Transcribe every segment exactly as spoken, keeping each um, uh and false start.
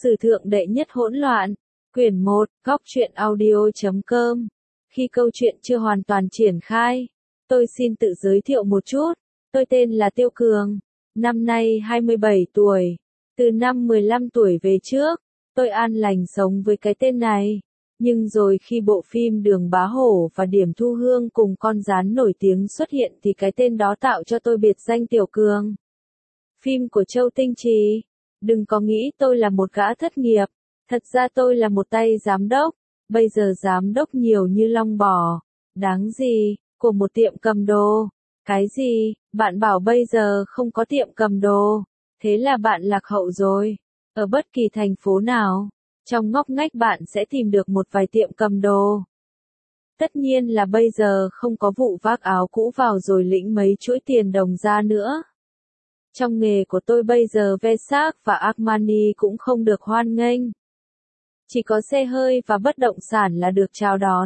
Sử thượng đệ nhất hỗn loạn. Quyển một, góc truyện audio chấm com. Khi câu chuyện chưa hoàn toàn triển khai, tôi xin tự giới thiệu một chút. Tôi tên là Tiêu Cường, năm nay hai mươi bảy tuổi. Từ năm mười lăm tuổi về trước, tôi an lành sống với cái tên này. Nhưng rồi khi bộ phim Đường Bá Hổ và Điểm Thu Hương cùng con gián nổi tiếng xuất hiện thì cái tên đó tạo cho tôi biệt danh Tiểu Cường. Phim của Châu Tinh Trì. Đừng có nghĩ tôi là một gã thất nghiệp. Thật ra tôi là một tay giám đốc. Bây giờ giám đốc nhiều như long bò. Đáng gì, của một tiệm cầm đồ. Cái gì, bạn bảo bây giờ không có tiệm cầm đồ. Thế là bạn lạc hậu rồi. Ở bất kỳ thành phố nào, trong ngóc ngách bạn sẽ tìm được một vài tiệm cầm đồ. Tất nhiên là bây giờ không có vụ vác áo cũ vào rồi lĩnh mấy chuỗi tiền đồng ra nữa. Trong nghề của tôi bây giờ Versace và Armani cũng không được hoan nghênh. Chỉ có xe hơi và bất động sản là được chào đón.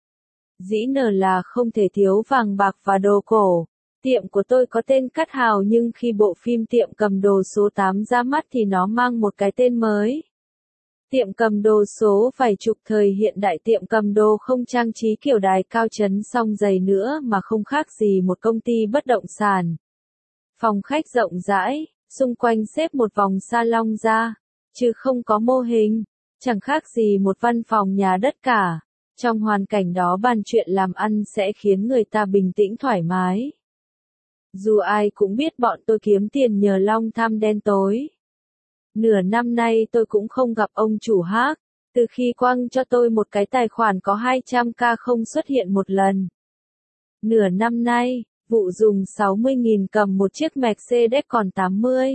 Dĩ nở là không thể thiếu vàng bạc và đồ cổ. Tiệm của tôi có tên Cát Hào nhưng khi bộ phim Tiệm cầm đồ số tám ra mắt thì nó mang một cái tên mới. Tiệm cầm đồ số vài chục thời hiện đại, tiệm cầm đồ không trang trí kiểu đài cao chấn song dày nữa mà không khác gì một công ty bất động sản. Phòng khách rộng rãi, xung quanh xếp một vòng salon ra, chứ không có mô hình, chẳng khác gì một văn phòng nhà đất cả. Trong hoàn cảnh đó bàn chuyện làm ăn sẽ khiến người ta bình tĩnh thoải mái. Dù ai cũng biết bọn tôi kiếm tiền nhờ long tham đen tối. Nửa năm nay tôi cũng không gặp ông chủ hát, từ khi quăng cho tôi một cái tài khoản có hai trăm k không xuất hiện một lần. Nửa năm nay, vụ dùng sáu mươi nghìn cầm một chiếc Mercedes còn tám mươi.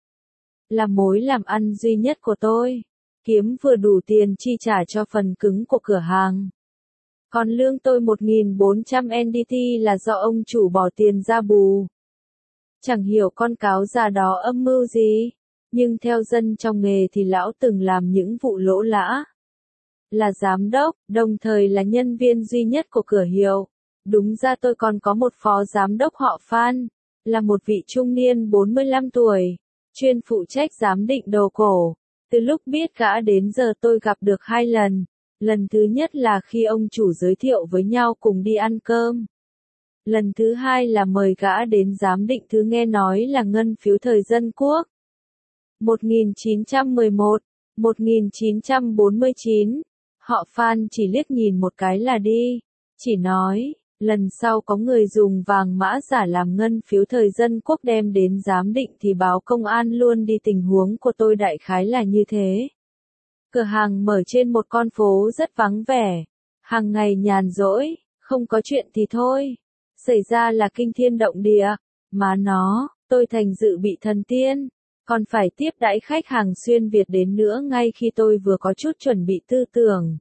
Là mối làm ăn duy nhất của tôi, kiếm vừa đủ tiền chi trả cho phần cứng của cửa hàng. Còn lương tôi một nghìn bốn trăm en đê tê là do ông chủ bỏ tiền ra bù. Chẳng hiểu con cáo già đó âm mưu gì, nhưng theo dân trong nghề thì lão từng làm những vụ lỗ lã. Là giám đốc, đồng thời là nhân viên duy nhất của cửa hiệu. Đúng ra tôi còn có một phó giám đốc họ Phan, là một vị trung niên bốn mươi lăm tuổi, chuyên phụ trách giám định đồ cổ. Từ lúc biết gã đến giờ tôi gặp được hai lần. Lần thứ nhất là khi ông chủ giới thiệu với nhau cùng đi ăn cơm. Lần thứ hai là mời gã đến giám định thứ nghe nói là ngân phiếu thời Dân Quốc. một nghìn chín trăm mười một, một nghìn chín trăm bốn mươi chín. Họ Phan chỉ liếc nhìn một cái là đi. Chỉ nói, lần sau có người dùng vàng mã giả làm ngân phiếu thời Dân Quốc đem đến giám định thì báo công an luôn đi. Tình huống của tôi đại khái là như thế. Cửa hàng mở trên một con phố rất vắng vẻ. Hàng ngày nhàn rỗi, không có chuyện thì thôi. Xảy ra là kinh thiên động địa. Má nó, tôi thành dự bị thần tiên. Còn phải tiếp đãi khách hàng xuyên Việt đến nữa ngay khi tôi vừa có chút chuẩn bị tư tưởng.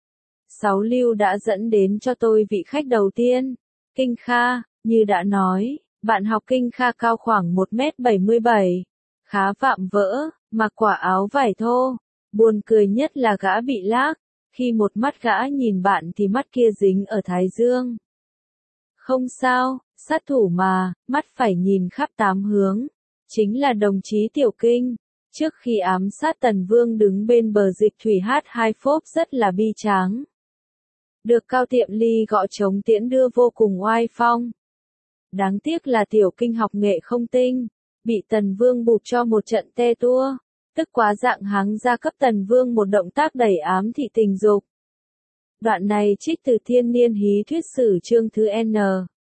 Sáu Lưu đã dẫn đến cho tôi vị khách đầu tiên. Kinh Kha, như đã nói, bạn học Kinh Kha cao khoảng một mét bảy mươi bảy. Khá vạm vỡ, mặc quả áo vải thô. Buồn cười nhất là gã bị lác. Khi một mắt gã nhìn bạn thì mắt kia dính ở thái dương. Không sao, sát thủ mà, mắt phải nhìn khắp tám hướng. Chính là đồng chí Tiểu Kinh. Trước khi ám sát Tần Vương đứng bên bờ dịch thủy hát hai phốp rất là bi tráng. Được Cao Tiệm Ly gọi trống tiễn đưa vô cùng oai phong. Đáng tiếc là Tiểu Kinh học nghệ không tinh. Bị Tần Vương bụp cho một trận te tua. Tức quá dạng háng ra cấp Tần Vương một động tác đẩy ám thị tình dục. Đoạn này trích từ Thiên Niên Hí Thuyết Sử chương thứ N.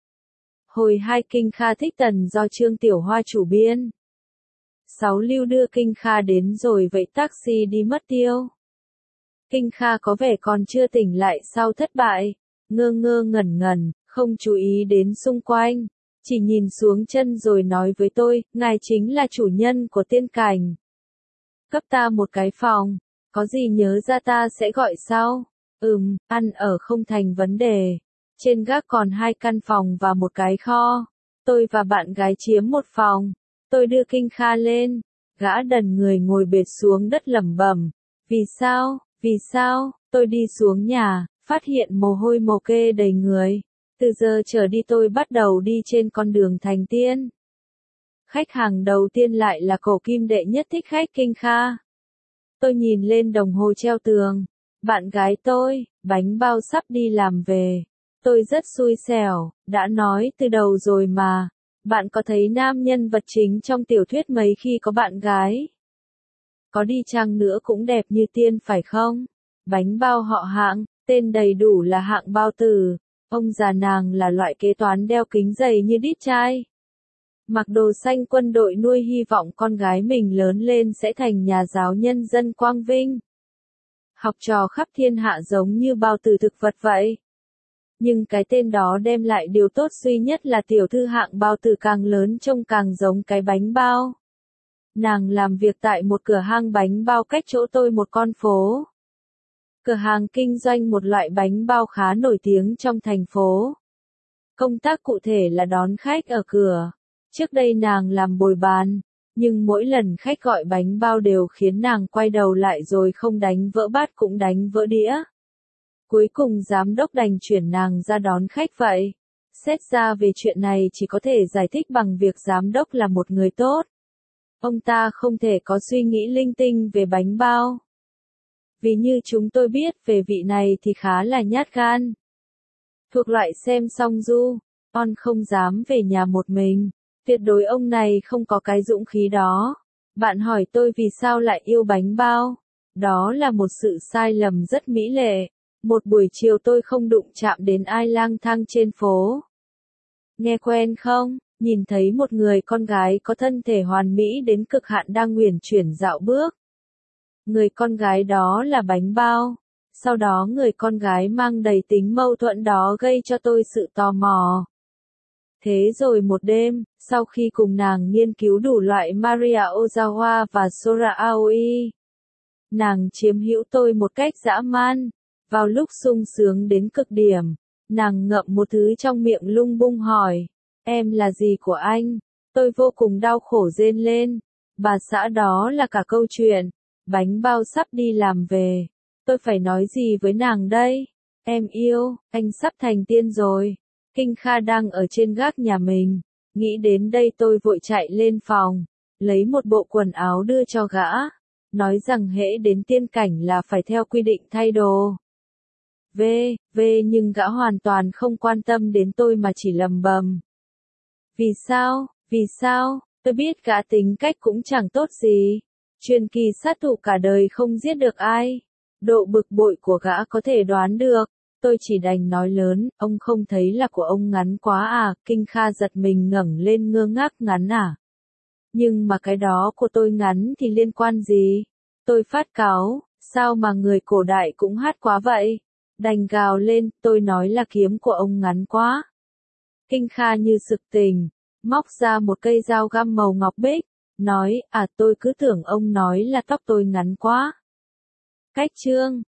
Hồi hai Kinh Kha thích Tần do Trương Tiểu Hoa chủ biên. Sáu Lưu đưa Kinh Kha đến rồi vậy taxi đi mất tiêu. Kinh Kha có vẻ còn chưa tỉnh lại sau thất bại. Ngơ ngơ ngẩn ngẩn, không chú ý đến xung quanh. Chỉ nhìn xuống chân rồi nói với tôi, ngài chính là chủ nhân của Tiên Cảnh. Cấp ta một cái phòng, có gì nhớ ra ta sẽ gọi sau. Ừm, ăn ở không thành vấn đề. Trên gác còn hai căn phòng và một cái kho. Tôi và bạn gái chiếm một phòng. Tôi đưa Kinh Kha lên. Gã đần người ngồi bệt xuống đất lẩm bẩm. Vì sao, vì sao, tôi đi xuống nhà, phát hiện mồ hôi mồ kê đầy người. Từ giờ trở đi tôi bắt đầu đi trên con đường thành tiên. Khách hàng đầu tiên lại là cổ kim đệ nhất thích khách Kinh Kha. Tôi nhìn lên đồng hồ treo tường. Bạn gái tôi, bánh bao sắp đi làm về. Tôi rất xui xẻo, đã nói từ đầu rồi mà. Bạn có thấy nam nhân vật chính trong tiểu thuyết mấy khi có bạn gái? Có đi chăng nữa cũng đẹp như tiên phải không? Bánh bao họ Hạng, tên đầy đủ là Hạng Bao Tử. Ông già nàng là loại kế toán đeo kính dày như đít chai. Mặc đồ xanh quân đội nuôi hy vọng con gái mình lớn lên sẽ thành nhà giáo nhân dân quang vinh. Học trò khắp thiên hạ giống như bao tử thực vật vậy. Nhưng cái tên đó đem lại điều tốt duy nhất là tiểu thư Hạng Bao Tử càng lớn trông càng giống cái bánh bao. Nàng làm việc tại một cửa hàng bánh bao cách chỗ tôi một con phố. Cửa hàng kinh doanh một loại bánh bao khá nổi tiếng trong thành phố. Công tác cụ thể là đón khách ở cửa. Trước đây nàng làm bồi bàn, nhưng mỗi lần khách gọi bánh bao đều khiến nàng quay đầu lại rồi không đánh vỡ bát cũng đánh vỡ đĩa. Cuối cùng giám đốc đành chuyển nàng ra đón khách vậy. Xét ra về chuyện này chỉ có thể giải thích bằng việc giám đốc là một người tốt. Ông ta không thể có suy nghĩ linh tinh về bánh bao. Vì như chúng tôi biết về vị này thì khá là nhát gan. Thuộc loại xem xong du, on không dám về nhà một mình. Tuyệt đối ông này không có cái dũng khí đó. Bạn hỏi tôi vì sao lại yêu bánh bao? Đó là một sự sai lầm rất mỹ lệ. Một buổi chiều tôi không đụng chạm đến ai lang thang trên phố. Nghe quen không? Nhìn thấy một người con gái có thân thể hoàn mỹ đến cực hạn đang uyển chuyển dạo bước. Người con gái đó là bánh bao. Sau đó người con gái mang đầy tính mâu thuẫn đó gây cho tôi sự tò mò. Thế rồi một đêm, sau khi cùng nàng nghiên cứu đủ loại Maria Ozawa và Sora Aoi, nàng chiếm hữu tôi một cách dã man. Vào lúc sung sướng đến cực điểm, nàng ngậm một thứ trong miệng lung bung hỏi, em là gì của anh? Tôi vô cùng đau khổ rên lên. Bà xã đó là cả câu chuyện. Bánh bao sắp đi làm về. Tôi phải nói gì với nàng đây? Em yêu, anh sắp thành tiên rồi. Kinh Kha đang ở trên gác nhà mình. Nghĩ đến đây tôi vội chạy lên phòng, lấy một bộ quần áo đưa cho gã. Nói rằng hễ đến tiên cảnh là phải theo quy định thay đồ. V, V nhưng gã hoàn toàn không quan tâm đến tôi mà chỉ lầm bầm. Vì sao, vì sao, tôi biết gã tính cách cũng chẳng tốt gì. Truyền kỳ sát thủ cả đời không giết được ai. Độ bực bội của gã có thể đoán được. Tôi chỉ đành nói lớn, ông không thấy là của ông ngắn quá à, Kinh Kha giật mình ngẩng lên ngơ ngác ngắn à. Nhưng mà cái đó của tôi ngắn thì liên quan gì? Tôi phát cáu, sao mà người cổ đại cũng hát quá vậy? Đành gào lên, tôi nói là kiếm của ông ngắn quá. Kinh Kha như sực tỉnh, móc ra một cây dao găm màu ngọc bích, nói, à tôi cứ tưởng ông nói là tóc tôi ngắn quá. Cách chương